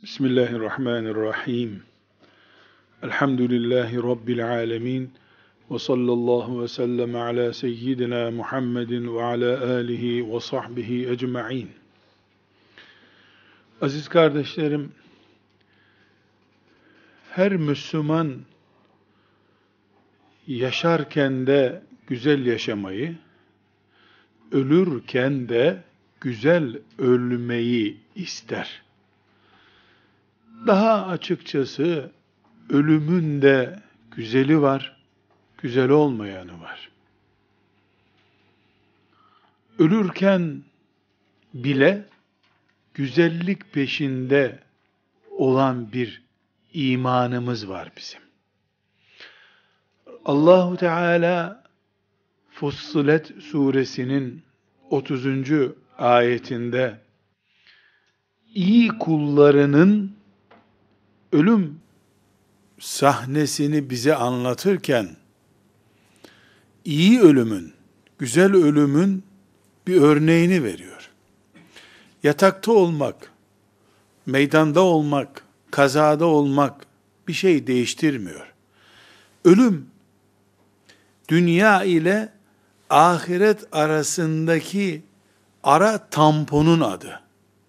Bismillahirrahmanirrahim. Elhamdülillahi Rabbil alemin. Ve sallallahu ve sellem ala seyyidina Muhammedin ve ala alihi ve sahbihi ecma'in. Aziz kardeşlerim, her Müslüman yaşarken de güzel yaşamayı, ölürken de güzel ölmeyi ister. Daha açıkçası ölümün de güzeli var, güzel olmayanı var. Ölürken bile güzellik peşinde olan bir imanımız var bizim. Allahu Teala Fussilet suresinin 30. ayetinde iyi kullarının ölüm sahnesini bize anlatırken iyi ölümün, güzel ölümün bir örneğini veriyor. Yatakta olmak, meydanda olmak, kazada olmak bir şey değiştirmiyor. Ölüm, dünya ile ahiret arasındaki ara tamponun adı.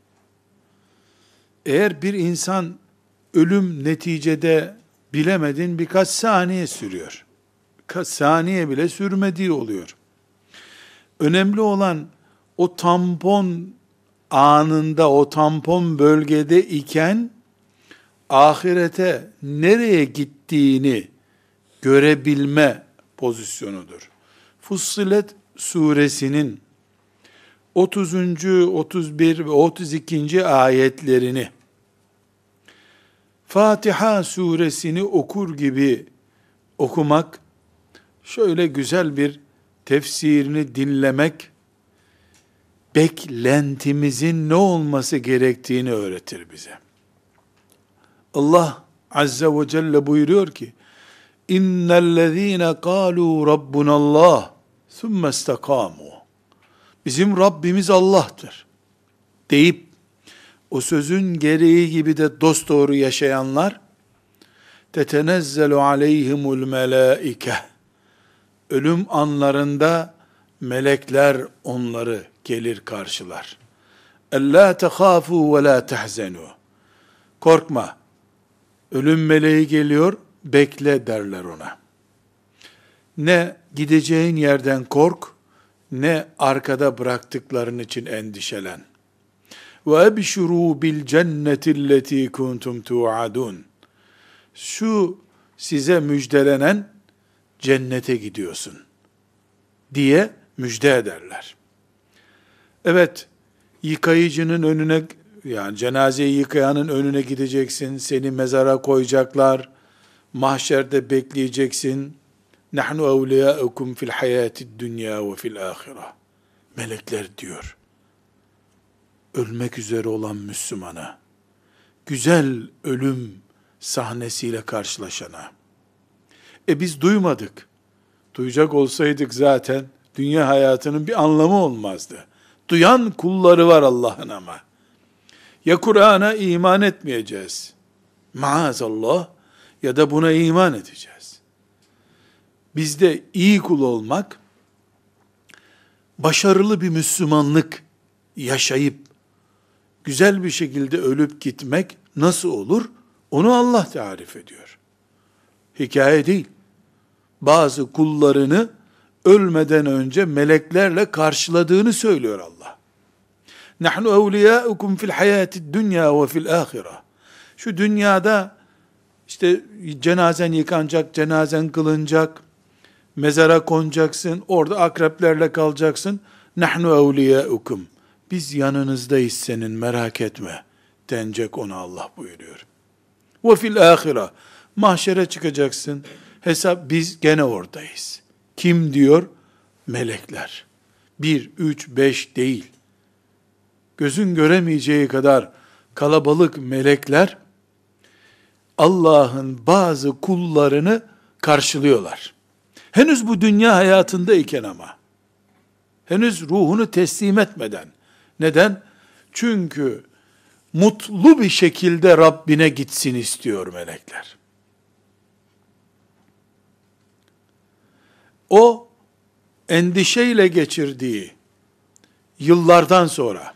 Eğer bir insan ölüm neticede bilemedin birkaç saniye sürüyor. Birkaç saniye bile sürmediği oluyor. Önemli olan o tampon anında, o tampon bölgede iken ahirete nereye gittiğini görebilme pozisyonudur. Fussilet suresinin 30. 31 ve 32. ayetlerini Fatiha suresini okur gibi okumak, şöyle güzel bir tefsirini dinlemek, beklentimizin ne olması gerektiğini öğretir bize. Allah Azze ve Celle buyuruyor ki, İnnellezîne kâlû Rabbunallah thumme istekâmû. Bizim Rabbimiz Allah'tır deyip, o sözün gereği gibi de dosdoğru yaşayanlar, tetenezzelu aleyhimul melâike. Ölüm anlarında melekler onları gelir karşılar. Ellâ tehâfû ve lâ tehzenû. Korkma, ölüm meleği geliyor, bekle derler ona. Ne gideceğin yerden kork, ne arkada bıraktıkların için endişelen. Ve ebşurû bil cennetilleti kuntum tu'adun. Şu size müjdelenen cennete gidiyorsun diye müjde ederler. Evet, yıkayıcının önüne, yani cenazeyi yıkayanın önüne gideceksin, seni mezara koyacaklar, mahşerde bekleyeceksin. Nahnu evliyâukum fil hayâtid dünya ve fil âhireh. Melekler diyor, ölmek üzere olan Müslümana, güzel ölüm sahnesiyle karşılaşana. Biz duymadık. Duyacak olsaydık zaten dünya hayatının bir anlamı olmazdı. Duyan kulları var Allah'ın ama. Ya Kur'an'a iman etmeyeceğiz, maazallah, ya da buna iman edeceğiz. Bizde iyi kul olmak, başarılı bir Müslümanlık yaşayıp, güzel bir şekilde ölüp gitmek nasıl olur? Onu Allah tarif ediyor. Hikaye değil. Bazı kullarını ölmeden önce meleklerle karşıladığını söylüyor Allah. Nahnu evliyâukum fil hayâtid dünya ve fil âhireh. Şu dünyada işte cenazen yıkanacak, cenazen kılınacak, mezara konacaksın, orada akreplerle kalacaksın. Nahnu evliyâukum. Biz yanınızdayız senin, merak etme denecek ona Allah buyuruyor. Ve fil âhireh. Mahşere çıkacaksın. Hesap, biz gene oradayız. Kim diyor? Melekler. 1, 3, 5 değil. Gözün göremeyeceği kadar kalabalık melekler Allah'ın bazı kullarını karşılıyorlar. Henüz bu dünya hayatındayken ama. Henüz ruhunu teslim etmeden. Neden? Çünkü mutlu bir şekilde Rabbine gitsin istiyor melekler. O endişeyle geçirdiği yıllardan sonra,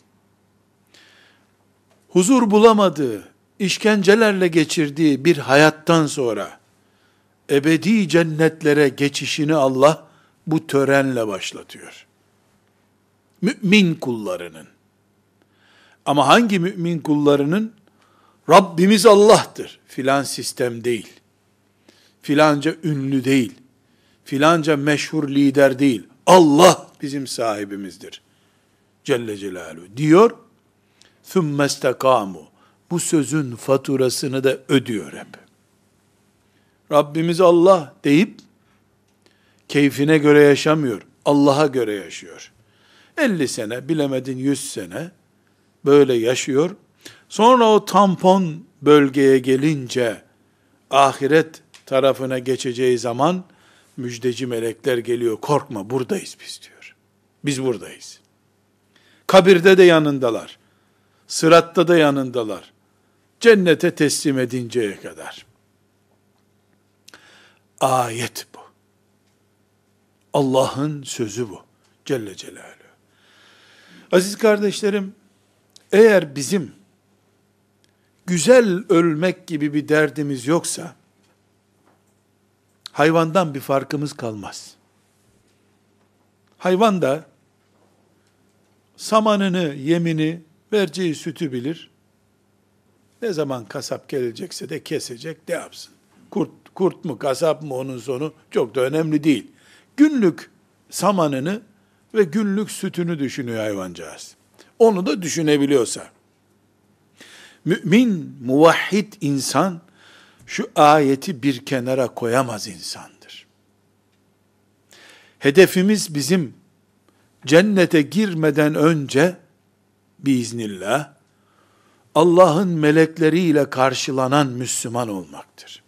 huzur bulamadığı, işkencelerle geçirdiği bir hayattan sonra, ebedi cennetlere geçişini Allah bu törenle başlatıyor. Mümin kullarının. Ama hangi mümin kullarının? Rabbimiz Allah'tır. Filan sistem değil. Filanca ünlü değil. Filanca meşhur lider değil. Allah bizim sahibimizdir. Celle Celaluhu diyor. ثُمَّ اسْتَقَامُوا. Bu sözün faturasını da ödüyor hep. Rabbimiz Allah deyip keyfine göre yaşamıyor. Allah'a göre yaşıyor. 50 sene, bilemedin 100 sene böyle yaşıyor. Sonra o tampon bölgeye gelince ahiret tarafına geçeceği zaman müjdeci melekler geliyor. Korkma, buradayız biz diyor. Biz buradayız. Kabirde de yanındalar. Sıratta da yanındalar. Cennete teslim edinceye kadar. Ayet bu. Allah'ın sözü bu. Celle Celaluhu. Aziz kardeşlerim, eğer bizim güzel ölmek gibi bir derdimiz yoksa, hayvandan bir farkımız kalmaz. Hayvan da samanını, yemini, vereceği sütü bilir. Ne zaman kasap gelecekse de kesecek, ne yapsın? Kurt mu, kasap mı onun sonu çok da önemli değil. Günlük samanını ve günlük sütünü düşünüyor hayvancağız. Onu da düşünebiliyorsa. Mümin, muvahhid insan, şu ayeti bir kenara koyamaz insandır. Hedefimiz bizim cennete girmeden önce biiznillah Allah'ın melekleriyle karşılanan Müslüman olmaktır.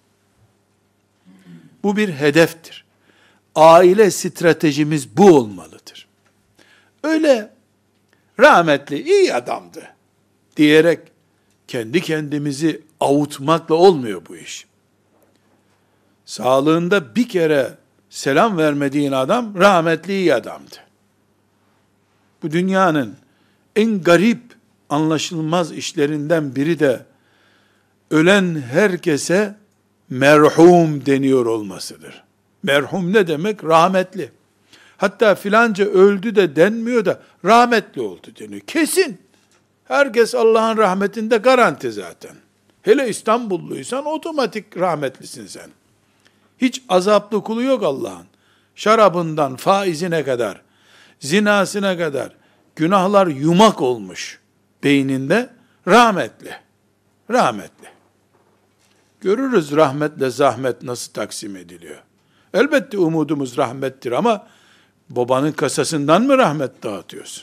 Bu bir hedeftir. Aile stratejimiz bu olmalıdır. Öyle rahmetli iyi adamdı diyerek kendi kendimizi avutmakla olmuyor bu iş. Sağlığında bir kere selam vermediğin adam rahmetli iyi adamdı. Bu dünyanın en garip, anlaşılmaz işlerinden biri de ölen herkese merhum deniyor olmasıdır. Merhum ne demek? Rahmetli. Hatta filanca öldü de denmiyor da rahmetli oldu deniyor. Kesin. Herkes Allah'ın rahmetinde garanti zaten. Hele İstanbulluysan otomatik rahmetlisin sen. Hiç azaplı kulu yok Allah'ın. Şarabından faizine kadar, zinasına kadar günahlar yumak olmuş beyninde, rahmetli. Rahmetli. Görürüz rahmetle zahmet nasıl taksim ediliyor. Elbette umudumuz rahmettir ama babanın kasasından mı rahmet dağıtıyorsun?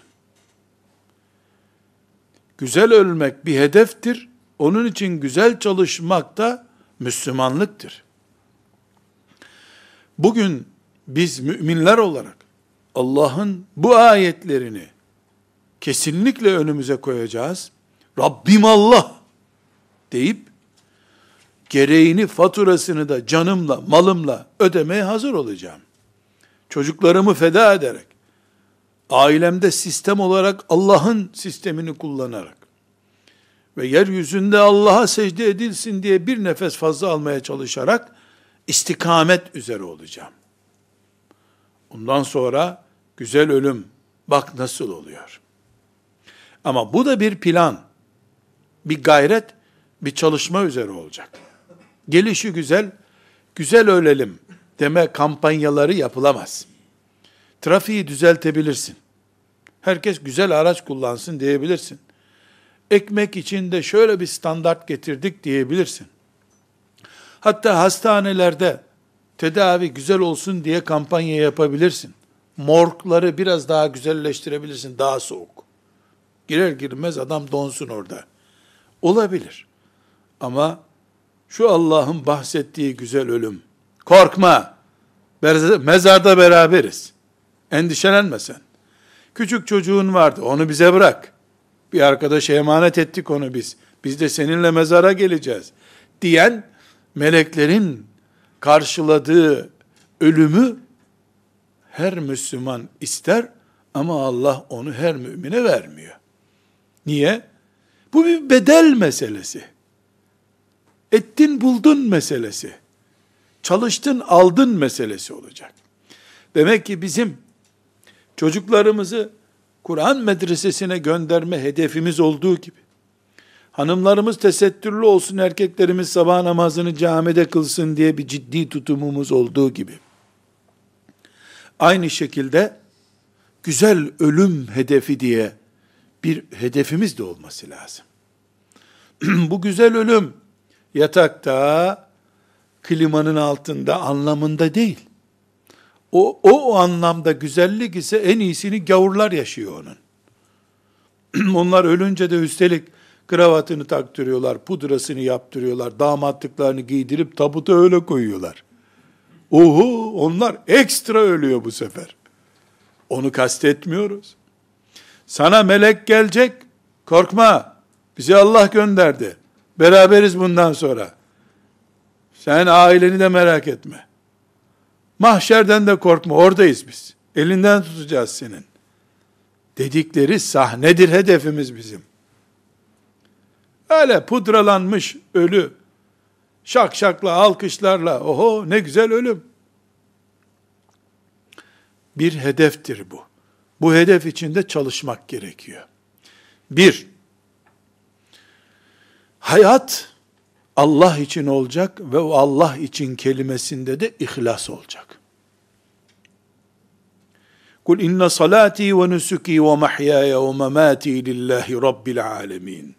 Güzel ölmek bir hedeftir. Onun için güzel çalışmak da Müslümanlıktır. Bugün biz müminler olarak Allah'ın bu ayetlerini kesinlikle önümüze koyacağız. Rabbim Allah deyip gereğini, faturasını da canımla, malımla ödemeye hazır olacağım. Çocuklarımı feda ederek, ailemde sistem olarak Allah'ın sistemini kullanarak ve yeryüzünde Allah'a secde edilsin diye bir nefes fazla almaya çalışarak istikamet üzere olacağım. Ondan sonra güzel ölüm bak nasıl oluyor. Ama bu da bir plan, bir gayret, bir çalışma üzere olacak. Gelişi güzel, güzel ölelim deme kampanyaları yapılamaz. Trafiği düzeltebilirsin. Herkes güzel araç kullansın diyebilirsin. Ekmek için de şöyle bir standart getirdik diyebilirsin. Hatta hastanelerde tedavi güzel olsun diye kampanya yapabilirsin. Morgları biraz daha güzelleştirebilirsin, daha soğuk. Girer girmez adam donsun orada. Olabilir. Ama şu Allah'ın bahsettiği güzel ölüm. Korkma. Mezarda beraberiz. Endişelenme sen. Küçük çocuğun vardı. Onu bize bırak. Bir arkadaşa emanet ettik onu biz. Biz de seninle mezara geleceğiz diyen meleklerin karşıladığı ölümü her Müslüman ister ama Allah onu her mümine vermiyor. Niye? Bu bir bedel meselesi. Ettin buldun meselesi. Çalıştın aldın meselesi olacak. Demek ki bizim çocuklarımızı Kur'an medresesine gönderme hedefimiz olduğu gibi, hanımlarımız tesettürlü olsun, erkeklerimiz sabah namazını camide kılsın diye bir ciddi tutumumuz olduğu gibi, aynı şekilde güzel ölüm hedefi diye bir hedefimiz de olması lazım. Bu güzel ölüm yatakta, klimanın altında anlamında değil. O anlamda güzellik ise en iyisini gavurlar yaşıyor onun. Onlar ölünce de üstelik kravatını taktırıyorlar, pudrasını yaptırıyorlar, damatlıklarını giydirip tabuta öyle koyuyorlar. Oho, onlar ekstra ölüyor bu sefer. Onu kastetmiyoruz. Sana melek gelecek, korkma, bizi Allah gönderdi. Beraberiz bundan sonra. Sen aileni de merak etme. Mahşerden de korkma, oradayız biz. Elinden tutacağız senin. Dedikleri sahnedir hedefimiz bizim. Öyle pudralanmış ölü, şakşakla, alkışlarla, oho ne güzel ölüm. Bir hedeftir bu. Bu hedef içinde çalışmak gerekiyor. Bir, hayat Allah için olacak ve o Allah için kelimesinde de ihlas olacak. Kul inne salati ve nusuki ve mahyaya ve mamati lillahi rabbil alemin.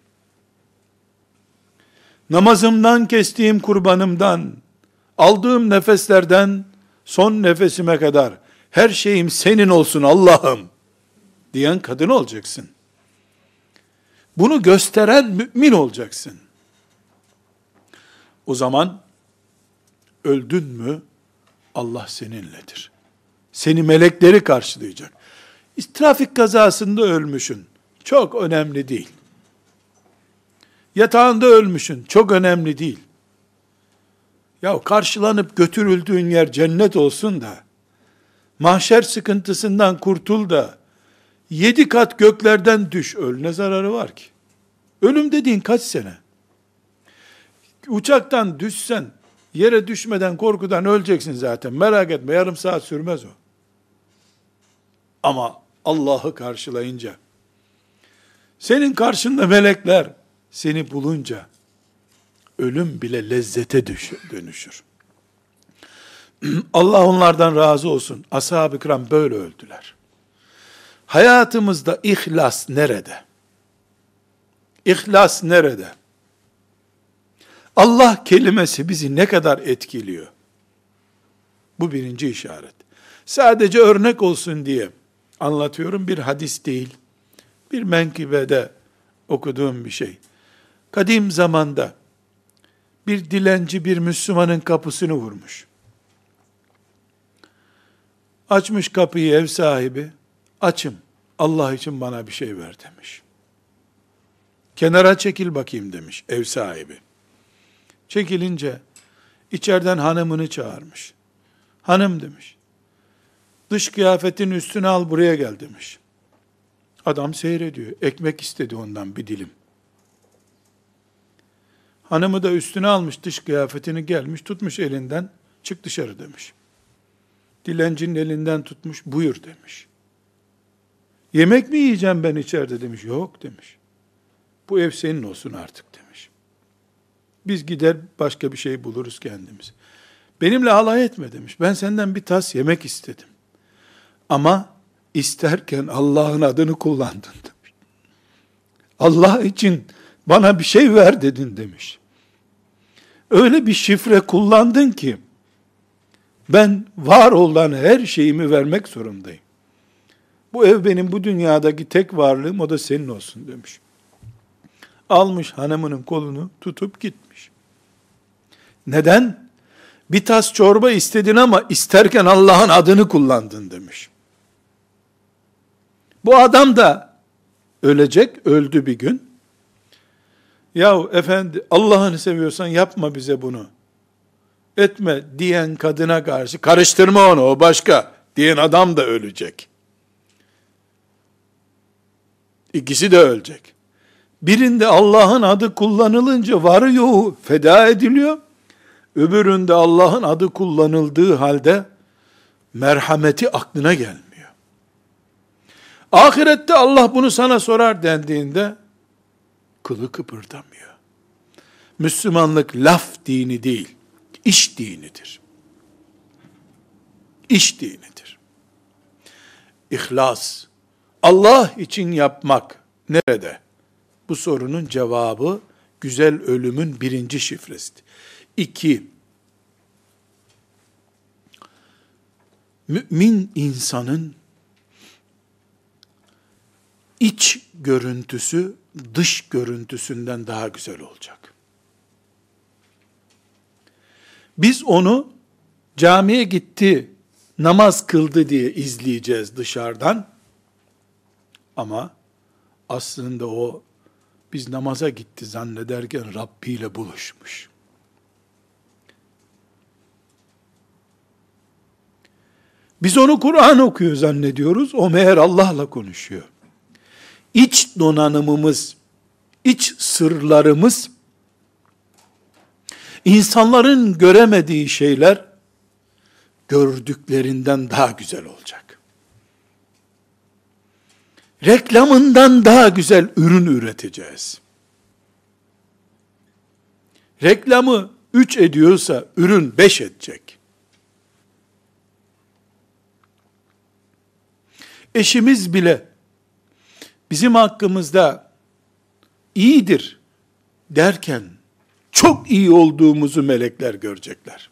Namazımdan, kestiğim kurbanımdan, aldığım nefeslerden, son nefesime kadar her şeyim senin olsun Allah'ım diyen kadın olacaksın. Bunu gösteren mümin olacaksın. O zaman öldün mü Allah seninledir. Seni melekleri karşılayacak. Trafik kazasında ölmüşsün. Çok önemli değil. Yatağında ölmüşsün. Çok önemli değil. Ya karşılanıp götürüldüğün yer cennet olsun da, mahşer sıkıntısından kurtul da, 7 kat göklerden düş, öl. Ne zararı var ki? Ölüm dediğin kaç sene? Uçaktan düşsen, yere düşmeden korkudan öleceksin zaten. Merak etme, yarım saat sürmez o. Ama Allah'ı karşılayınca, senin karşında melekler seni bulunca, ölüm bile lezzete dönüşür. Allah onlardan razı olsun. Ashab-ı kiram böyle öldüler. Hayatımızda ihlas nerede? İhlas nerede? Allah kelimesi bizi ne kadar etkiliyor? Bu birinci işaret. Sadece örnek olsun diye anlatıyorum, bir hadis değil. Bir menkıbede okuduğum bir şey. Kadim zamanda bir dilenci bir Müslümanın kapısını vurmuş. Açmış kapıyı ev sahibi, açım, Allah için bana bir şey ver demiş. Kenara çekil bakayım demiş ev sahibi. Çekilince içeriden hanımını çağırmış. Hanım demiş, dış kıyafetin üstüne al buraya gel demiş. Adam seyrediyor, ekmek istedi ondan bir dilim. Hanımı da üstüne almış dış kıyafetini, gelmiş tutmuş elinden, çık dışarı demiş. Dilencinin elinden tutmuş, buyur demiş. Yemek mi yiyeceğim ben içeride demiş. Yok demiş. Bu ev senin olsun artık demiş. Biz gider başka bir şey buluruz kendimiz. Benimle alay etme demiş. Ben senden bir tas yemek istedim. Ama isterken Allah'ın adını kullandın demiş. Allah için bana bir şey ver dedin demiş. Öyle bir şifre kullandın ki, ben var olan her şeyimi vermek zorundayım. Bu ev benim bu dünyadaki tek varlığım, o da senin olsun demiş. Almış hanımının kolunu tutup gitmiş. Neden? Bir tas çorba istedin ama isterken Allah'ın adını kullandın demiş. Bu adam da ölecek, öldü bir gün. Yahu efendi, Allah'ını seviyorsan yapma bize bunu, etme diyen kadına karşı, karıştırma onu, o başka diyen adam da ölecek. İkisi de ölecek. Birinde Allah'ın adı kullanılınca varı yoğu feda ediliyor. Öbüründe Allah'ın adı kullanıldığı halde merhameti aklına gelmiyor. Ahirette Allah bunu sana sorar dendiğinde kılı kıpırdamıyor. Müslümanlık laf dini değil, iş dinidir. İş dinidir. İhlas, Allah için yapmak nerede? Bu sorunun cevabı güzel ölümün birinci şifresidir. 2, mümin insanın iç görüntüsü dış görüntüsünden daha güzel olacak. Biz onu camiye gitti, namaz kıldı diye izleyeceğiz dışarıdan. Ama aslında o biz namaza gitti zannederken Rabbi ile buluşmuş. Biz onu Kur'an okuyor zannediyoruz. O meğer Allah'la konuşuyor. İç donanımımız, iç sırlarımız, insanların göremediği şeyler gördüklerinden daha güzel olacak. Reklamından daha güzel ürün üreteceğiz. Reklamı 3 ediyorsa ürün 5 edecek. Eşimiz bile bizim hakkımızda iyidir derken çok iyi olduğumuzu melekler görecekler.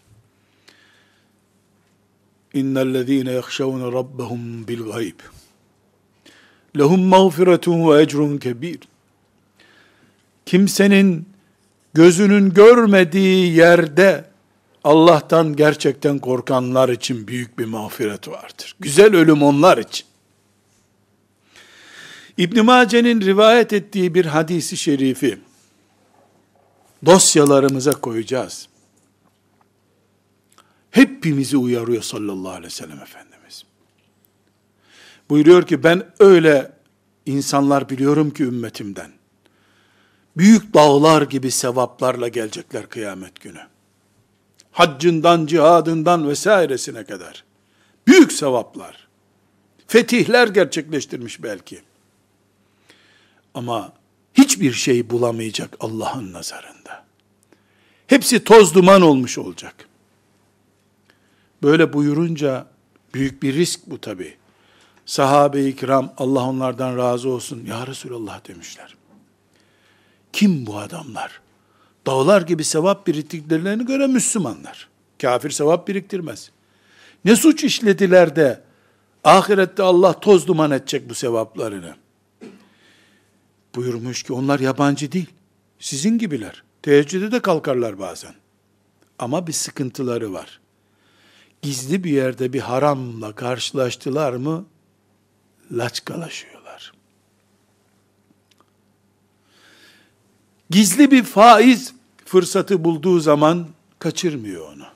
İnnellezîne yahşavne rabbahum bil gayb lehum mağfiretun ve ecrun kebir. Kimsenin gözünün görmediği yerde Allah'tan gerçekten korkanlar için büyük bir mağfiret vardır. Güzel ölüm onlar için. İbn Mace'nin rivayet ettiği bir hadisi şerifi dosyalarımıza koyacağız. Hepimizi uyarıyor sallallahu aleyhi ve sellem Efendimiz. Buyuruyor ki ben öyle insanlar biliyorum ki ümmetimden, büyük dağlar gibi sevaplarla gelecekler kıyamet günü. Haccından, cihadından vesairesine kadar. Büyük sevaplar. Fetihler gerçekleştirmiş belki. Ama hiçbir şey bulamayacak Allah'ın nazarında. Hepsi toz duman olmuş olacak. Böyle buyurunca büyük bir risk bu tabi. Sahabe-i kiram Allah onlardan razı olsun ya Resulallah demişler. Kim bu adamlar? Dağlar gibi sevap biriktirdiklerine göre Müslümanlar. Kafir sevap biriktirmez. Ne suç işlediler de ahirette Allah toz duman edecek bu sevaplarını? Buyurmuş ki onlar yabancı değil. Sizin gibiler. Teheccüde de kalkarlar bazen. Ama bir sıkıntıları var. Gizli bir yerde bir haramla karşılaştılar mı laçkalaşıyorlar. Gizli bir faiz fırsatı bulduğu zaman kaçırmıyor onu.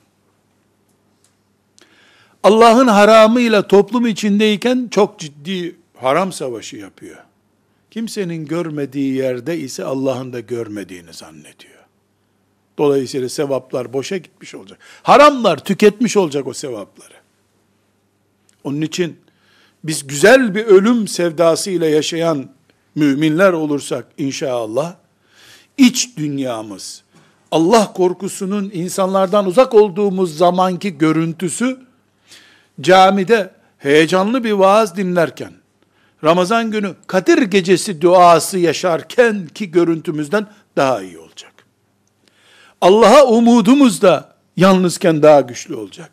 Allah'ın haramıyla toplum içindeyken çok ciddi haram savaşı yapıyor. Kimsenin görmediği yerde ise Allah'ın da görmediğini zannediyor. Dolayısıyla sevaplar boşa gitmiş olacak. Haramlar tüketmiş olacak o sevapları. Onun için biz güzel bir ölüm sevdasıyla yaşayan müminler olursak inşallah, iç dünyamız, Allah korkusunun insanlardan uzak olduğumuz zamanki görüntüsü, camide heyecanlı bir vaaz dinlerken, Ramazan günü Kadir gecesi duası yaşarken ki görüntümüzden daha iyi olacak. Allah'a umudumuz da yalnızken daha güçlü olacak.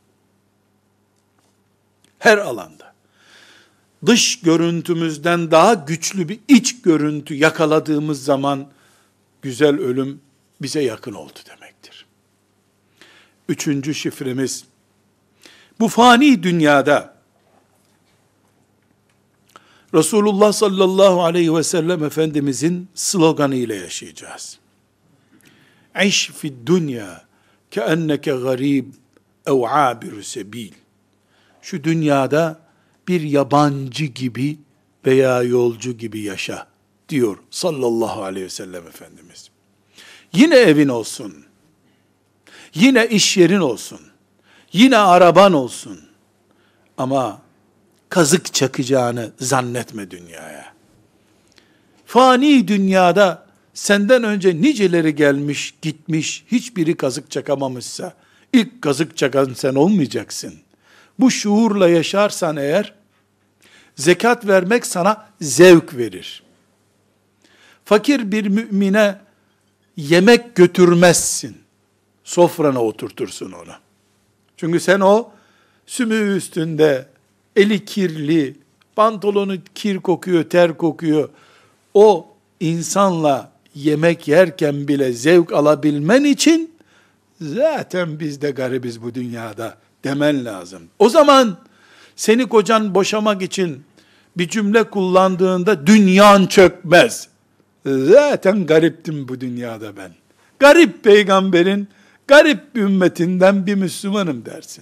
Her alanda. Dış görüntümüzden daha güçlü bir iç görüntü yakaladığımız zaman güzel ölüm bize yakın oldu demektir. 3. şifremiz, bu fani dünyada Resulullah sallallahu aleyhi ve sellem Efendimizin sloganı ile yaşayacağız. İş fid dünya keenneke garib ev abiru sebil. Şu dünyada bir yabancı gibi veya yolcu gibi yaşa diyor sallallahu aleyhi ve sellem Efendimiz. Yine evin olsun, yine iş yerin olsun, yine araban olsun ama kazık çakacağını zannetme dünyaya. Fani dünyada senden önce niceleri gelmiş, gitmiş, hiçbiri kazık çakamamışsa, ilk kazık çakan sen olmayacaksın. Bu şuurla yaşarsan eğer, zekat vermek sana zevk verir. Fakir bir mümine yemek götürmezsin. Sofrana oturtursun onu. Çünkü sen o sümüğü üstünde, eli kirli, pantolonu kir kokuyor, ter kokuyor. O insanla yemek yerken bile zevk alabilmen için zaten biz de garibiz bu dünyada demen lazım. O zaman seni kocan boşamak için bir cümle kullandığında dünyan çökmez. Zaten gariptim bu dünyada ben. Garip peygamberin, garip bir ümmetinden bir Müslümanım dersin.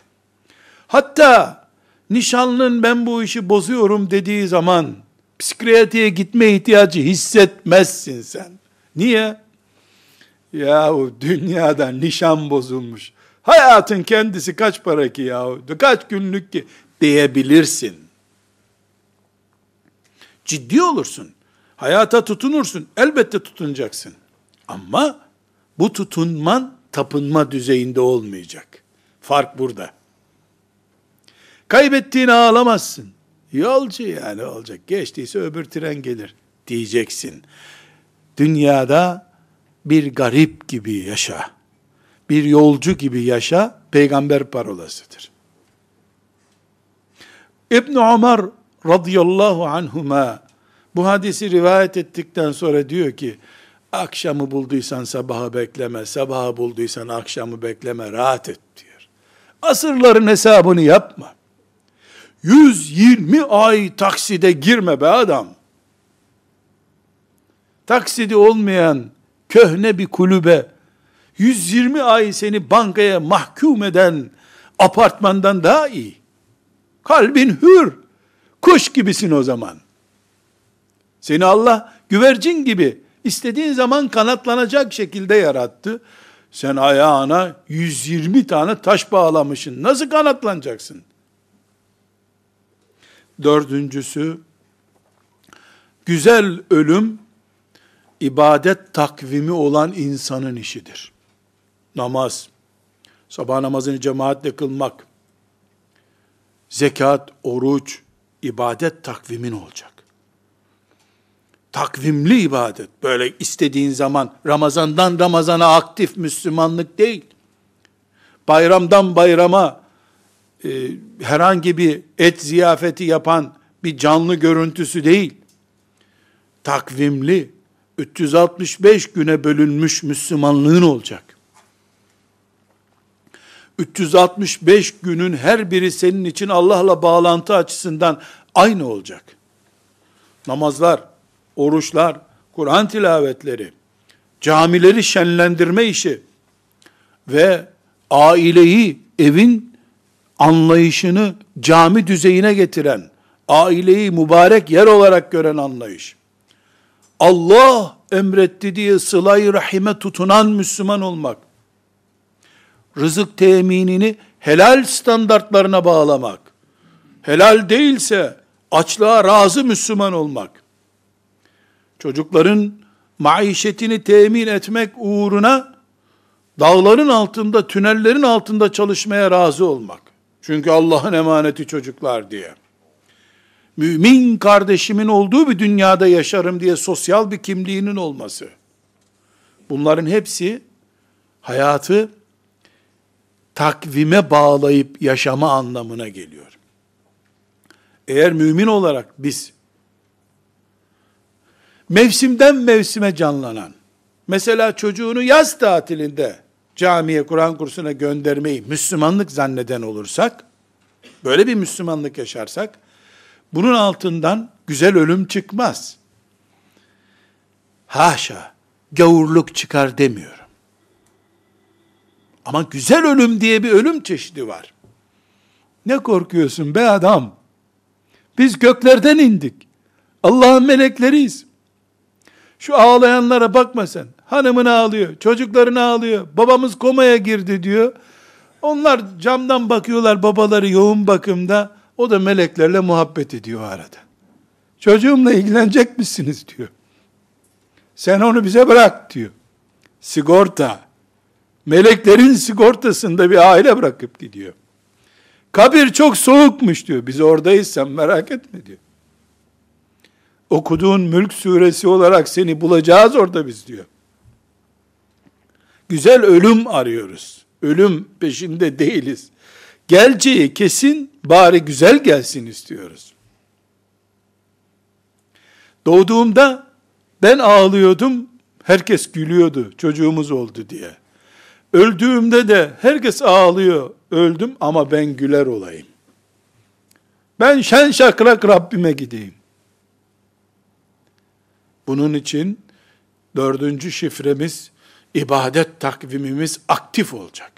Hatta nişanlın ben bu işi bozuyorum dediği zaman psikiyatriye gitme ihtiyacı hissetmezsin sen. Niye? Yahu dünyada nişan bozulmuş. Hayatın kendisi kaç para ki yahu? Kaç günlük ki? Diyebilirsin. Ciddi olursun. Hayata tutunursun. Elbette tutunacaksın. Ama bu tutunman tapınma düzeyinde olmayacak. Fark burada. Kaybettiğini ağlamazsın. Yolcu yani olacak. Geçtiyse öbür tren gelir diyeceksin. Dünyada bir garip gibi yaşa. Bir yolcu gibi yaşa. Peygamber parolasıdır. İbn Ömer radıyallahu anhuma bu hadisi rivayet ettikten sonra diyor ki, akşamı bulduysan sabahı bekleme, sabahı bulduysan akşamı bekleme, rahat et diyor. Asırların hesabını yapma. 120 ay takside girme be adam. Taksidi olmayan köhne bir kulübe, 120 ay seni bankaya mahkum eden apartmandan daha iyi. Kalbin hür, kuş gibisin o zaman. Seni Allah güvercin gibi istediğin zaman kanatlanacak şekilde yarattı. Sen ayağına 120 tane taş bağlamışsın. Nasıl kanatlanacaksın? Dördüncüsü, güzel ölüm, ibadet takvimi olan insanın işidir. Namaz, sabah namazını cemaatle kılmak, zekat, oruç, ibadet takvimin olacak. Takvimli ibadet, böyle istediğin zaman, Ramazandan Ramazana aktif Müslümanlık değil. Bayramdan bayrama, herhangi bir et ziyafeti yapan bir canlı görüntüsü değil. Takvimli, 365 güne bölünmüş Müslümanlığın olacak. 365 günün her biri senin için Allah'la bağlantı açısından aynı olacak. Namazlar, oruçlar, Kur'an tilavetleri, camileri şenlendirme işi ve aileyi, evin anlayışını cami düzeyine getiren, aileyi mübarek yer olarak gören anlayış. Allah emretti diye sıla-i rahime tutunan Müslüman olmak. Rızık teminini helal standartlarına bağlamak. Helal değilse açlığa razı Müslüman olmak. Çocukların maişetini temin etmek uğruna dağların altında, tünellerin altında çalışmaya razı olmak. Çünkü Allah'ın emaneti çocuklar diye. Mümin kardeşimin olduğu bir dünyada yaşarım diye sosyal bir kimliğinin olması. Bunların hepsi hayatı takvime bağlayıp yaşama anlamına geliyor. Eğer mümin olarak biz mevsimden mevsime canlanan, mesela çocuğunu yaz tatilinde camiye, Kur'an kursuna göndermeyi Müslümanlık zanneden olursak, böyle bir Müslümanlık yaşarsak, Bunun altından güzel ölüm çıkmaz. Haşa, gavurluk çıkar demiyorum. Ama güzel ölüm diye bir ölüm çeşidi var. Ne korkuyorsun be adam? Biz göklerden indik. Allah'ın melekleriyiz. Şu ağlayanlara bakma sen. Hanımın ağlıyor, çocukların ağlıyor. Babamız komaya girdi diyor. Onlar camdan bakıyorlar, babaları yoğun bakımda. O da meleklerle muhabbet ediyor arada. Çocuğumla ilgilenecek misiniz diyor. Sen onu bize bırak diyor. Sigorta. Meleklerin sigortasında bir aile bırakıp gidiyor. Kabir çok soğukmuş diyor. Biz oradayız, sen merak etme diyor. Okuduğun Mülk suresi olarak seni bulacağız orada biz diyor. Güzel ölüm arıyoruz. Ölüm peşinde değiliz. Geleceği kesin, bari güzel gelsin istiyoruz. Doğduğumda ben ağlıyordum, herkes gülüyordu, çocuğumuz oldu diye. Öldüğümde de herkes ağlıyor, öldüm ama ben güler olayım. Ben şen şakrak Rabbime gideyim. Bunun için 4. şifremiz, ibadet takvimimiz aktif olacak.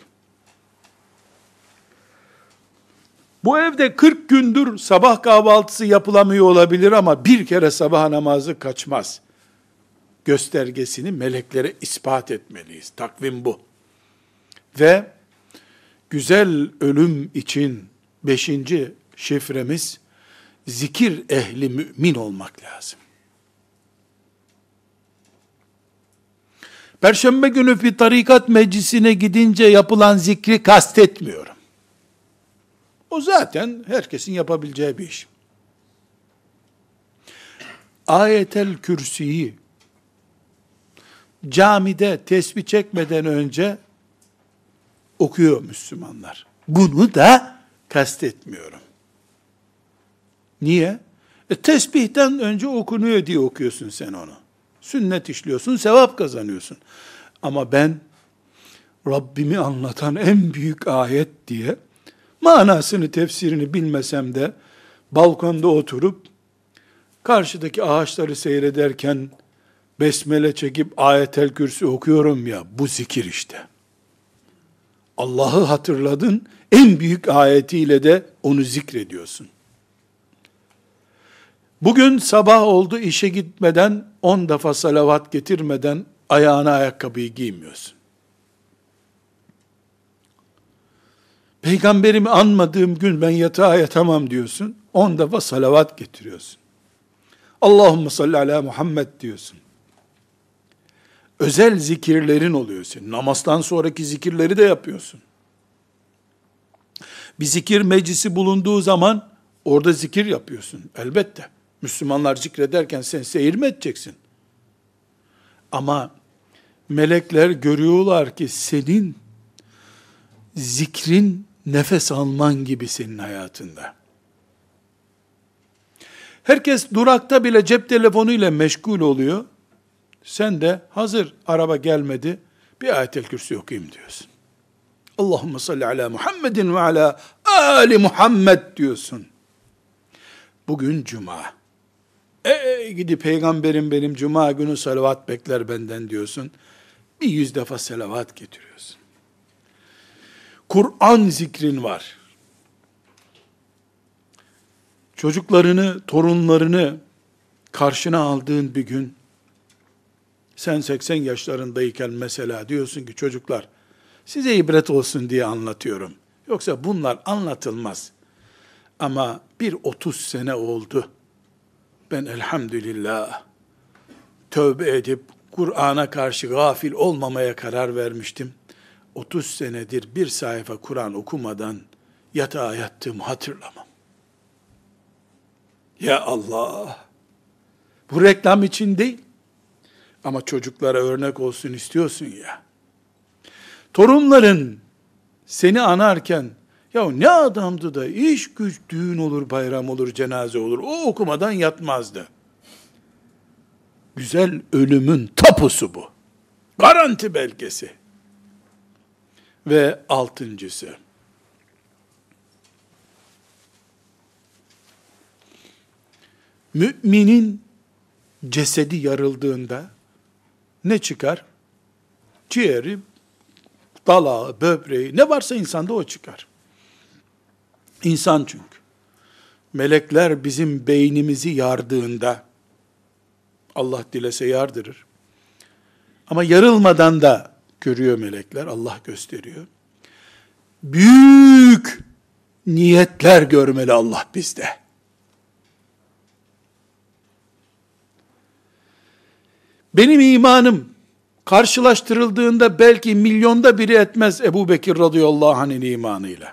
Bu evde 40 gündür sabah kahvaltısı yapılamıyor olabilir ama bir kere sabah namazı kaçmaz göstergesini meleklere ispat etmeliyiz. Takvim bu. Ve güzel ölüm için 5. şifremiz, zikir ehli mümin olmak lazım. Perşembe günü bir tarikat meclisine gidince yapılan zikri kastetmiyorum. O zaten herkesin yapabileceği bir iş. Ayetel Kürsi'yi camide tesbih çekmeden önce okuyor Müslümanlar. Bunu da kastetmiyorum. Niye? Tesbihten önce okunuyor diye okuyorsun sen onu. Sünnet işliyorsun, sevap kazanıyorsun. Ama ben Rabbimi anlatan en büyük ayet diye manasını, tefsirini bilmesem de balkonda oturup karşıdaki ağaçları seyrederken besmele çekip Ayetel Kürsi okuyorum ya, bu zikir işte. Allah'ı hatırladın, en büyük ayetiyle de onu zikrediyorsun. Bugün sabah oldu, işe gitmeden 10 defa salavat getirmeden ayağına ayakkabıyı giymiyorsun. Peygamberimi anmadığım gün ben yatağa yatamam diyorsun. 10 defa salavat getiriyorsun. Allahümme salli ala Muhammed diyorsun. Özel zikirlerin oluyor senin. Namazdan sonraki zikirleri de yapıyorsun. Bir zikir meclisi bulunduğu zaman orada zikir yapıyorsun. Elbette. Müslümanlar zikrederken sen seyir mi edeceksin? Ama melekler görüyorlar ki senin zikrin nefes alman gibi senin hayatında. Herkes durakta bile cep telefonuyla meşgul oluyor. Sen de hazır araba gelmedi, bir Ayetel Kürsi okuyayım diyorsun. Allahümme salli ala Muhammedin ve ala ali Muhammed diyorsun. Bugün Cuma. Gidi peygamberim benim Cuma günü salavat bekler benden diyorsun. Bir 100 defa salavat getiriyorsun. Kur'an zikrin var. Çocuklarını, torunlarını karşına aldığın bir gün, sen 80 yaşlarındayken mesela diyorsun ki çocuklar, size ibret olsun diye anlatıyorum. Yoksa bunlar anlatılmaz. Ama bir 30 sene oldu. Ben elhamdülillah tövbe edip Kur'an'a karşı gafil olmamaya karar vermiştim. 30 senedir bir sayfa Kur'an okumadan yatağa yattığımı hatırlamam. Ya Allah! Bu reklam için değil. Ama çocuklara örnek olsun istiyorsun ya. Torunların seni anarken, ya ne adamdı da iş güç, düğün olur, bayram olur, cenaze olur, o okumadan yatmazdı. Güzel ölümün tapusu bu. Garanti belgesi. Ve 6.'sı. Müminin cesedi yarıldığında ne çıkar? Ciğeri, dalağı, böbreği, ne varsa insanda o çıkar. İnsan çünkü. Melekler bizim beynimizi yardığında, Allah dilese yardırır. Ama yarılmadan da görüyor melekler, Allah gösteriyor. Büyük niyetler görmeli Allah bizde. Benim imanım karşılaştırıldığında belki milyonda biri etmez Ebu Bekir radıyallahu anh'ın imanıyla.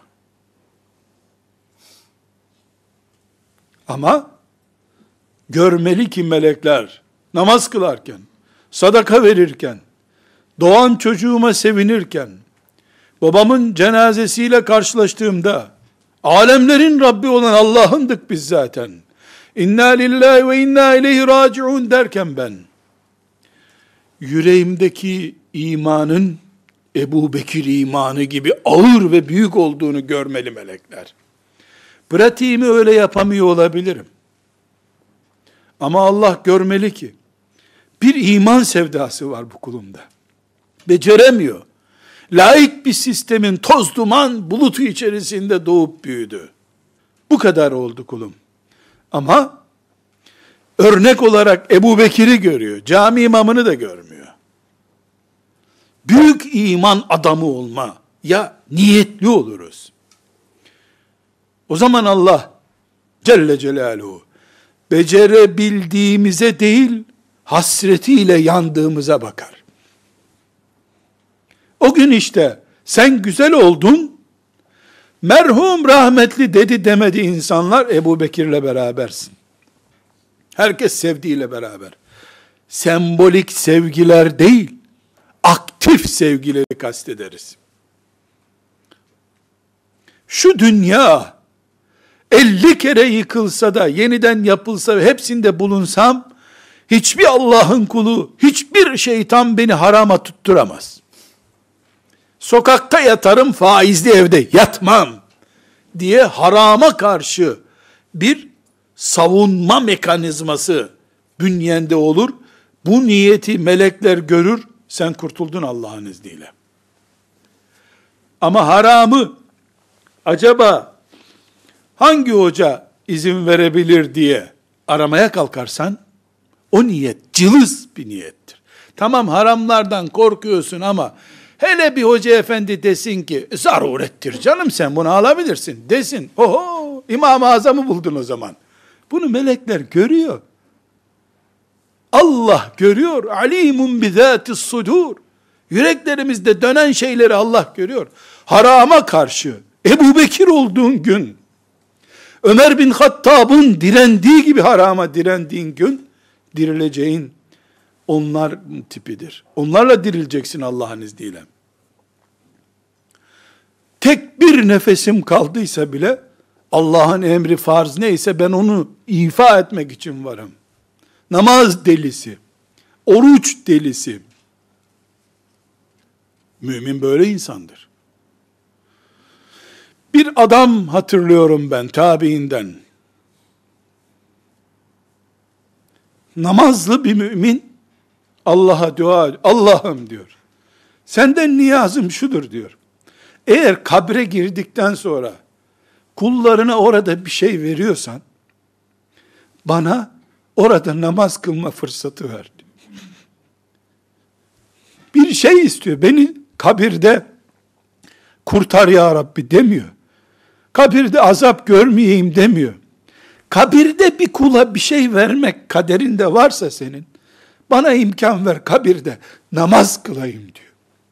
Ama görmeli ki melekler namaz kılarken, sadaka verirken, doğan çocuğuma sevinirken, babamın cenazesiyle karşılaştığımda, alemlerin Rabbi olan Allah'ındık biz zaten. İnna lillahi ve inna ileyhi raciun derken ben, yüreğimdeki imanın Ebu Bekir imanı gibi ağır ve büyük olduğunu görmeli melekler. Pratiğimi öyle yapamıyor olabilirim. Ama Allah görmeli ki, bir iman sevdası var bu kulumda. Beceremiyor. Laik bir sistemin toz duman bulutu içerisinde doğup büyüdü. Bu kadar oldu kulum. Ama örnek olarak Ebu Bekir'i görüyor. Cami imamını da görmüyor. Büyük iman adamı olma ya niyetli oluruz. O zaman Allah Celle Celaluhu becerebildiğimize değil, hasretiyle yandığımıza bakar. O gün işte sen güzel oldun, merhum rahmetli dedi demedi insanlar, Ebu Bekir'le berabersin. Herkes sevdiğiyle beraber. Sembolik sevgiler değil, aktif sevgileri kastederiz. Şu dünya 50 kere yıkılsa da, yeniden yapılsa ve hepsinde bulunsam, hiçbir Allah'ın kulu, hiçbir şeytan beni harama tutturamaz. Sokakta yatarım, faizli evde yatmam diye harama karşı bir savunma mekanizması bünyende olur. Bu niyeti melekler görür, sen kurtuldun Allah'ın izniyle. Ama haramı acaba hangi hoca izin verebilir diye aramaya kalkarsan, o niyet cılız bir niyettir. Tamam, haramlardan korkuyorsun ama hele bir hoca efendi desin ki, zarurettir canım, sen bunu alabilirsin desin. Oho, İmam-ı Azam'ı buldun o zaman. Bunu melekler görüyor. Allah görüyor. Alimun bizâtis sudur. Yüreklerimizde dönen şeyleri Allah görüyor. Harama karşı Ebu Bekir olduğun gün, Ömer bin Hattab'ın direndiği gibi harama direndiğin gün, dirileceğin onlar tipidir. Onlarla dirileceksin Allah'ın izniyle. Tek bir nefesim kaldıysa bile, Allah'ın emri farz neyse ben onu ifa etmek için varım. Namaz delisi, oruç delisi. Mümin böyle insandır. Bir adam hatırlıyorum ben tabiinden. Namazlı bir mümin Allah'a dua ediyor. Allah'ım diyor, senden niyazım şudur diyor. Eğer kabre girdikten sonra kullarına orada bir şey veriyorsan, bana orada namaz kılma fırsatı ver diyor. Bir şey istiyor. Beni kabirde kurtar ya Rabbi demiyor. Kabirde azap görmeyeyim demiyor. Kabirde bir kula bir şey vermek kaderinde varsa senin, bana imkan ver kabirde namaz kılayım diyor.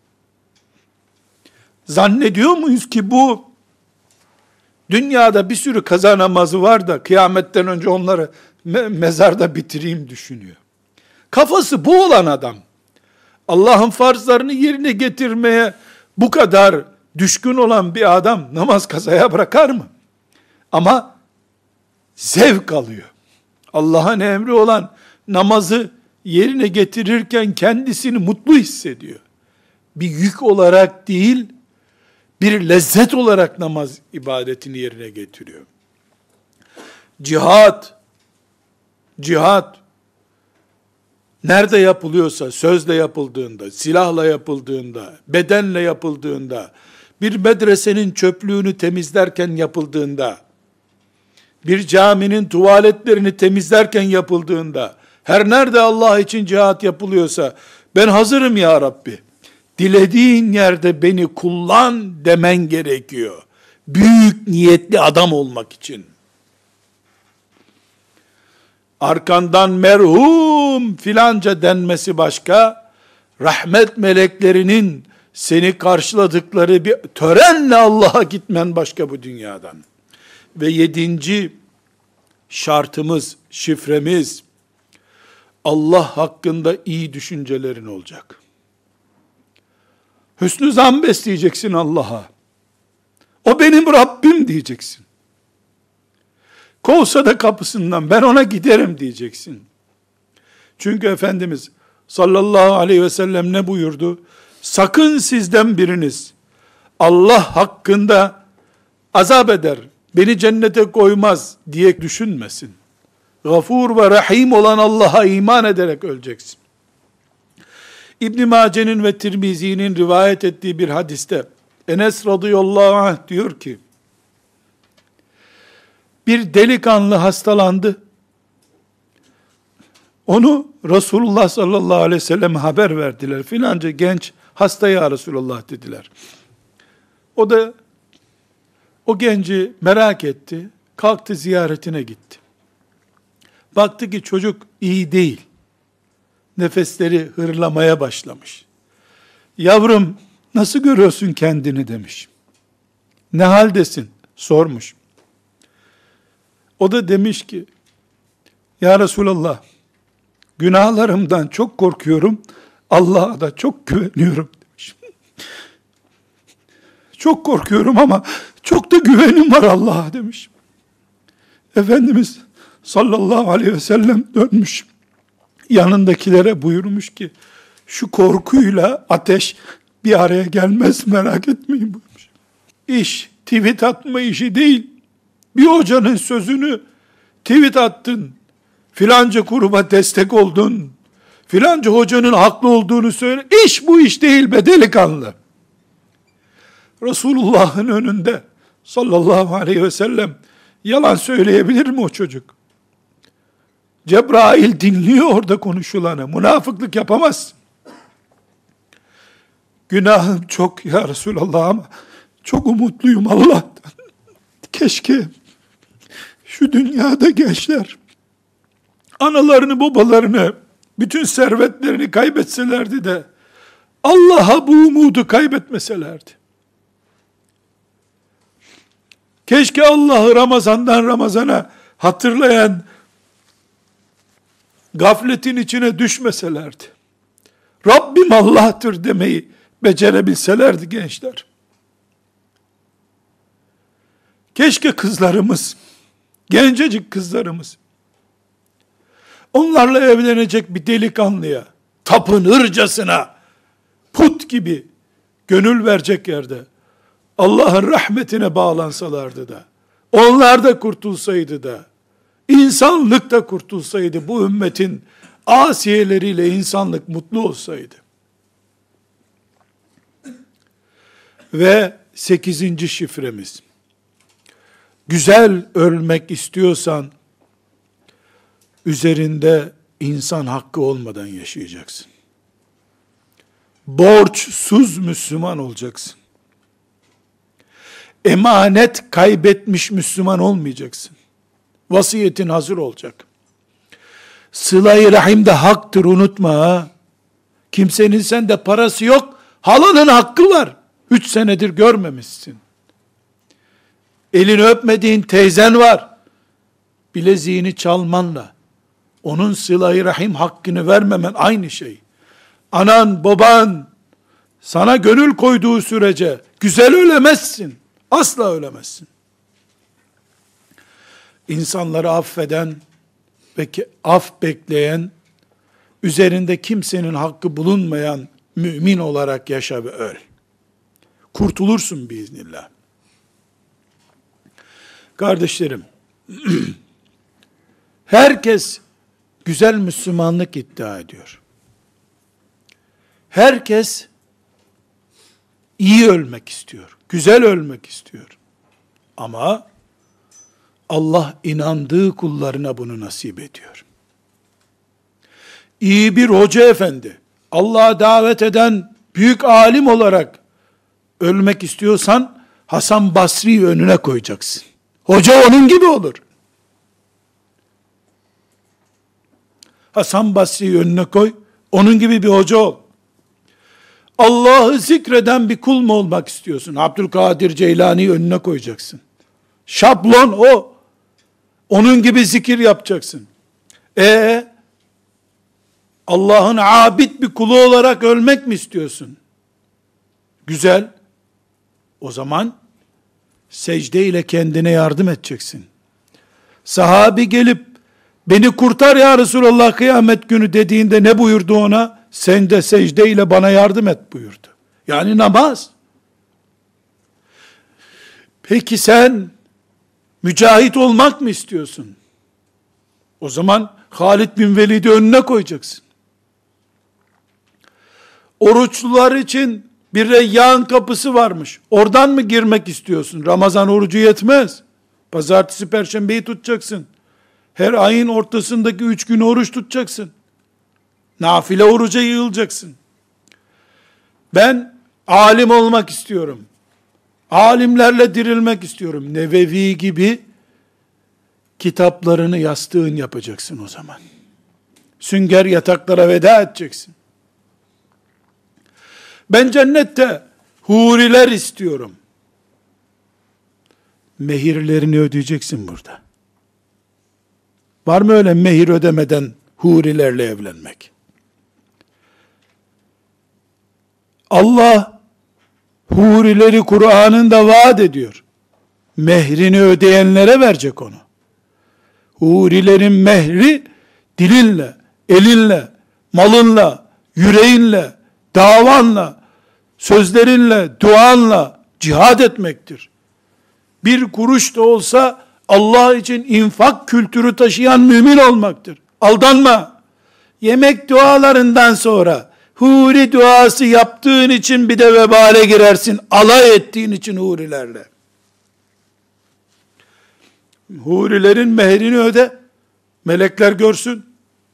Zannediyor muyuz ki bu dünyada bir sürü kaza namazı var da kıyametten önce onları mezarda bitireyim düşünüyor. Kafası bu olan adam, Allah'ın farzlarını yerine getirmeye bu kadar düşkün olan bir adam namaz kazaya bırakar mı? Ama zevk alıyor. Allah'ın emri olan namazı yerine getirirken kendisini mutlu hissediyor. Bir yük olarak değil, bir lezzet olarak namaz ibadetini yerine getiriyor. Cihat, Cihad nerede yapılıyorsa, sözle yapıldığında, silahla yapıldığında, bedenle yapıldığında, bir medresenin çöplüğünü temizlerken yapıldığında, bir caminin tuvaletlerini temizlerken yapıldığında, her nerede Allah için cihat yapılıyorsa, ben hazırım ya Rabbi, dilediğin yerde beni kullan demen gerekiyor. Büyük niyetli adam olmak için. Arkandan merhum filanca denmesi başka, rahmet meleklerinin seni karşıladıkları bir törenle Allah'a gitmen başka bu dünyadan. Ve 7. şartımız, şifremiz, Allah hakkında iyi düşüncelerin olacak. Hüsnü zan besleyeceksin Allah'a. O benim Rabbim diyeceksin. Kovsa da kapısından ben ona giderim diyeceksin. Çünkü Efendimiz sallallahu aleyhi ve sellem ne buyurdu? Sakın sizden biriniz Allah hakkında azap eder, beni cennete koymaz diye düşünmesin. Gafur ve Rahim olan Allah'a iman ederek öleceksin. İbn Mace'nin ve Tirmizi'nin rivayet ettiği bir hadiste Enes radıyallahu anh diyor ki, bir delikanlı hastalandı. Onu Resulullah sallallahu aleyhi ve sellem haber verdiler. Filanca genç hasta ya Resulullah dediler. O da o genci merak etti. Kalktı ziyaretine gitti. Baktı ki çocuk iyi değil. Nefesleri hırlamaya başlamış. Yavrum nasıl görüyorsun kendini demiş. Ne haldesin sormuş. O da demiş ki, ya Resulallah, günahlarımdan çok korkuyorum, Allah'a da çok güveniyorum demiş. Çok korkuyorum ama çok da güvenim var Allah'a demiş. Efendimiz sallallahu aleyhi ve sellem dönmüş, yanındakilere buyurmuş ki, şu korkuyla ateş bir araya gelmez, merak etmeyin buyurmuş. İş tweet atma işi değil. Bir hocanın sözünü tweet attın, filanca gruba destek oldun, filanca hocanın haklı olduğunu söyle. İş bu iş değil be delikanlı. Resulullah'ın önünde sallallahu aleyhi ve sellem yalan söyleyebilir mi o çocuk? Cebrail dinliyor orada konuşulanı. Münafıklık yapamaz. Günahım çok ya Resulallah ama çok umutluyum Allah'tan. Keşke şu dünyada gençler analarını, babalarını, bütün servetlerini kaybetselerdi de Allah'a bu umudu kaybetmeselerdi. Keşke Allah'ı Ramazan'dan Ramazan'a hatırlayan gafletin içine düşmeselerdi. Rabbim Allah'tır demeyi becerebilselerdi gençler. Keşke kızlarımız, gencecik kızlarımız, onlarla evlenecek bir delikanlıya, tapınırcasına, put gibi gönül verecek yerde, Allah'ın rahmetine bağlansalardı da, onlar da kurtulsaydı da, insanlık da kurtulsaydı, bu ümmetin asiyeleriyle insanlık mutlu olsaydı. Ve 8. şifremiz, güzel ölmek istiyorsan, üzerinde insan hakkı olmadan yaşayacaksın. Borçsuz Müslüman olacaksın. Emanet kaybetmiş Müslüman olmayacaksın. Vasiyetin hazır olacak. Sıla-i rahim de haktır, unutma ha. Kimsenin sende parası yok, halanın hakkı var. 3 senedir görmemişsin. Elini öpmediğin teyzen var. Bileziğini çalmanla onun sıla-i rahim hakkını vermemen aynı şey. Anan, baban sana gönül koyduğu sürece güzel ölemezsin. Asla ölemezsin. İnsanları affeden ve af bekleyen, üzerinde kimsenin hakkı bulunmayan mümin olarak yaşa ve öl. Kurtulursun biiznillah. Kardeşlerim, herkes güzel Müslümanlık iddia ediyor. Herkes iyi ölmek istiyor, güzel ölmek istiyor. Ama Allah inandığı kullarına bunu nasip ediyor. İyi bir hoca efendi, Allah'a davet eden büyük alim olarak ölmek istiyorsan, Hasan Basri'yi önüne koyacaksın. Hoca onun gibi olur. Hasan Basri'yi önüne koy, onun gibi bir hoca ol. Allah'ı zikreden bir kul mu olmak istiyorsun? Abdülkadir Ceylani'yi önüne koyacaksın. Şablon o. Onun gibi zikir yapacaksın. Allah'ın abid bir kulu olarak ölmek mi istiyorsun? Güzel. O zaman secde ile kendine yardım edeceksin. Sahabi gelip beni kurtar ya Resulallah kıyamet günü dediğinde ne buyurdu ona? Sen de secde ile bana yardım et buyurdu. Yani namaz. Peki sen mücahit olmak mı istiyorsun? O zaman Halid bin Velid'i önüne koyacaksın. Oruçlular için bir Reyyan kapısı varmış. Oradan mı girmek istiyorsun? Ramazan orucu yetmez. Pazartesi, Perşembeyi tutacaksın. Her ayın ortasındaki 3 gün oruç tutacaksın. Nafile oruca yığılacaksın. Ben alim olmak istiyorum. Alimlerle dirilmek istiyorum. Nevevi gibi kitaplarını yastığın yapacaksın o zaman. Sünger yataklara veda edeceksin. Ben cennette huriler istiyorum. Mehirlerini ödeyeceksin burada. Var mı öyle mehir ödemeden hurilerle evlenmek? Allah hurileri Kur'an'ında vaat ediyor. Mehrini ödeyenlere verecek onu. Hurilerin mehri dilinle, elinle, malınla, yüreğinle, davanla, sözlerinle, duanla cihad etmektir. Bir kuruş da olsa Allah için infak kültürü taşıyan mümin olmaktır. Aldanma. Yemek dualarından sonra huri duası yaptığın için bir de vebale girersin. Alay ettiğin için hurilerle. Hurilerin mehrini öde. Melekler görsün.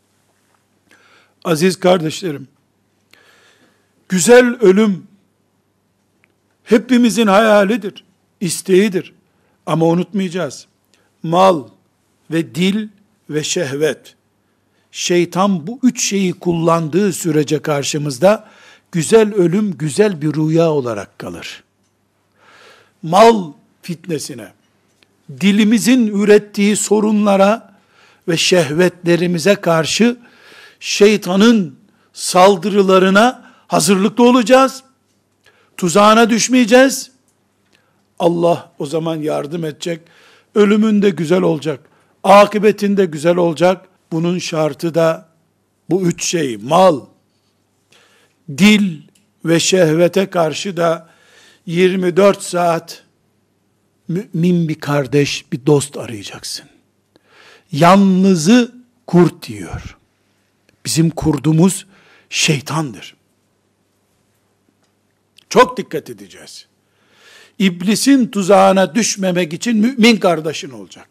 Aziz kardeşlerim, güzel ölüm hepimizin hayalidir, isteğidir. Ama unutmayacağız. Mal ve dil ve şehvet. Şeytan bu üç şeyi kullandığı sürece karşımızda güzel ölüm güzel bir rüya olarak kalır. Mal fitnesine, dilimizin ürettiği sorunlara ve şehvetlerimize karşı şeytanın saldırılarına hazırlıklı olacağız. Tuzağına düşmeyeceğiz. Allah o zaman yardım edecek. Ölümün de güzel olacak. Akıbetin de güzel olacak. Bunun şartı da bu üç şey: mal, dil ve şehvete karşı da 24 saat mümin bir kardeş, bir dost arayacaksın. Yalnızı kurt yiyor. Bizim kurdumuz şeytandır. Çok dikkat edeceğiz. İblisin tuzağına düşmemek için mümin kardeşin olacak.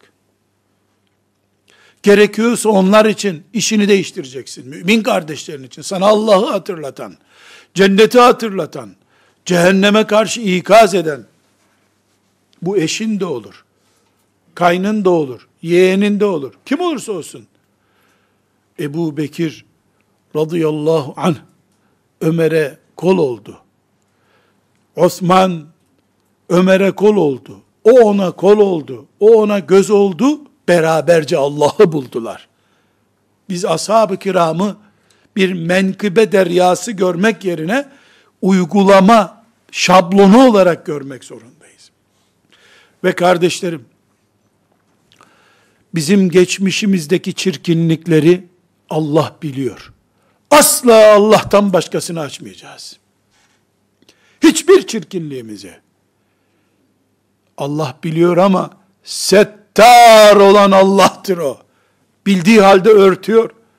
Gerekiyorsa onlar için işini değiştireceksin. Mümin kardeşlerin için sana Allah'ı hatırlatan, cenneti hatırlatan, cehenneme karşı ikaz eden, bu eşin de olur, kaynın da olur, yeğenin de olur, kim olursa olsun. Ebu Bekir radıyallahu anh Ömer'e kol oldu. Osman Ömer'e kol oldu. O ona kol oldu. O ona göz oldu. Beraberce Allah'ı buldular. Biz ashab-ı kiramı bir menkıbe deryası görmek yerine uygulama şablonu olarak görmek zorundayız. Ve kardeşlerim, bizim geçmişimizdeki çirkinlikleri Allah biliyor. Asla Allah'tan başkasını açmayacağız. Hiçbir çirkinliğimizi. Allah biliyor ama settar olan Allah'tır o. Bildiği halde örtüyor.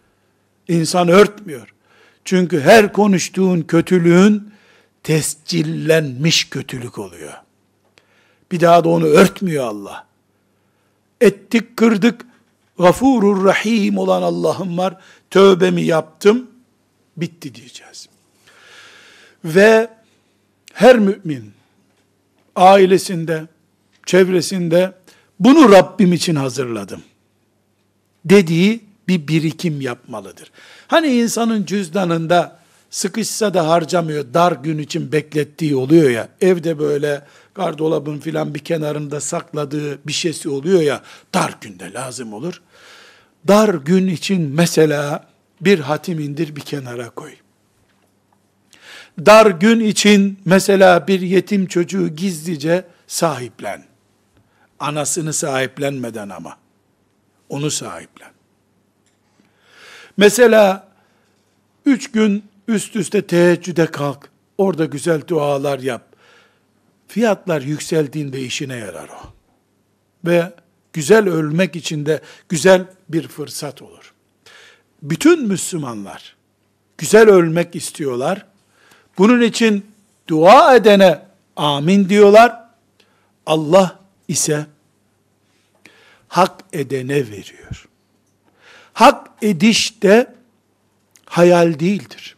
İnsan örtmüyor. Çünkü her konuştuğun kötülüğün tescillenmiş kötülük oluyor. Bir daha da onu örtmüyor Allah. Ettik, kırdık. Gafurur Rahim olan Allah'ım var. Tövbemi yaptım. Bitti diyeceğiz. Ve her mümin ailesinde, çevresinde bunu Rabbim için hazırladım dediği bir birikim yapmalıdır. Hani insanın cüzdanında sıkışsa da harcamıyor, dar gün için beklettiği oluyor ya, evde böyle gardırobun filan bir kenarında sakladığı bir şeysi oluyor ya, dar günde lazım olur. Dar gün için mesela bir hatim indir bir kenara koy. Dar gün için mesela bir yetim çocuğu gizlice sahiplen. Anasını sahiplenmeden ama. Onu sahiplen. Mesela 3 gün üst üste teheccüde kalk. Orada güzel dualar yap. Fiyatlar yükseldiğinde işine yarar o. Ve güzel ölmek için de güzel bir fırsat olur. Bütün Müslümanlar güzel ölmek istiyorlar. Bunun için dua edene amin diyorlar. Allah ise hak edene veriyor. Hak ediş de hayal değildir.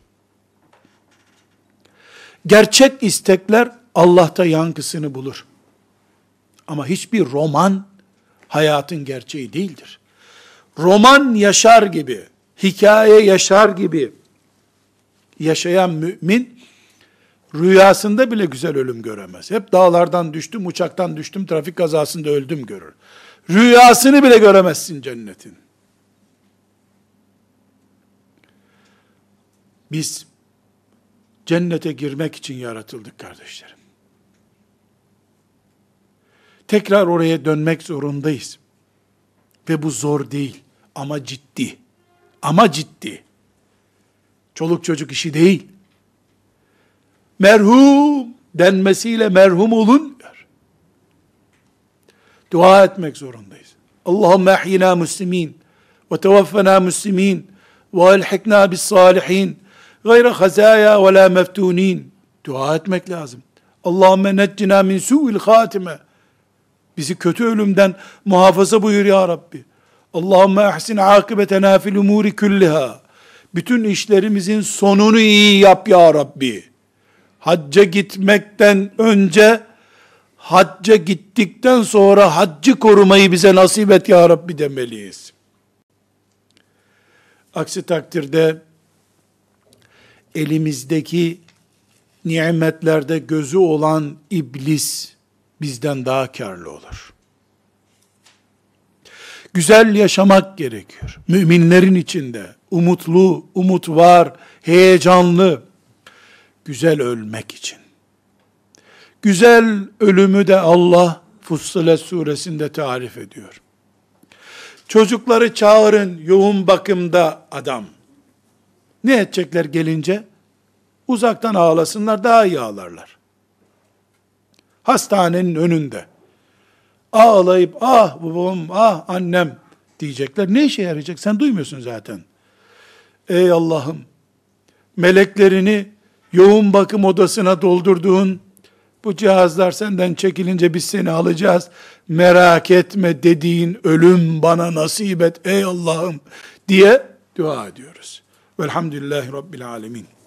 Gerçek istekler Allah'ta yankısını bulur. Ama hiçbir roman hayatın gerçeği değildir. Roman yaşar gibi, hikaye yaşar gibi yaşayan mümin rüyasında bile güzel ölüm göremez. Hep dağlardan düştüm, uçaktan düştüm, trafik kazasında öldüm görür. Rüyasını bile göremezsin cennetin. Biz cennete girmek için yaratıldık kardeşlerim. Tekrar oraya dönmek zorundayız. Ve bu zor değil ama ciddi. Ama ciddi. Çoluk çocuk işi değil. Merhum denmesiyle merhum olunmuyor. Dua etmek zorundayız. Allahümme ahyina muslimin ve tevaffena muslimin ve elhikna bis salihin gayre hazaya ve la meftunin. Dua etmek lazım. Allahümme neccina min su'il hatime. Bizi kötü ölümden muhafaza buyur ya Rabbi. Allahümme ahsin akıbetena fil umuri külliha. Bütün işlerimizin sonunu iyi yap ya Rabbi. Hacca gitmekten önce, hacca gittikten sonra haccı korumayı bize nasip et ya Rabbi demeliyiz. Aksi takdirde elimizdeki nimetlerde gözü olan iblis bizden daha karlı olur. Güzel yaşamak gerekiyor. Müminlerin içinde umutlu, umut var, heyecanlı, güzel ölmek için. Güzel ölümü de Allah Fussilet suresinde tarif ediyor. Çocukları çağırın, yoğun bakımda adam. Ne edecekler gelince? Uzaktan ağlasınlar, daha iyi ağlarlar. Hastanenin önünde. Ağlayıp, ah babam, ah annem diyecekler. Ne işe yarayacak? Sen duymuyorsun zaten. Ey Allah'ım, meleklerini yoğun bakım odasına doldurduğun, bu cihazlar senden çekilince biz seni alacağız, merak etme dediğin ölüm bana nasip et ey Allah'ım diye dua ediyoruz. Velhamdülillahi Rabbil alemin.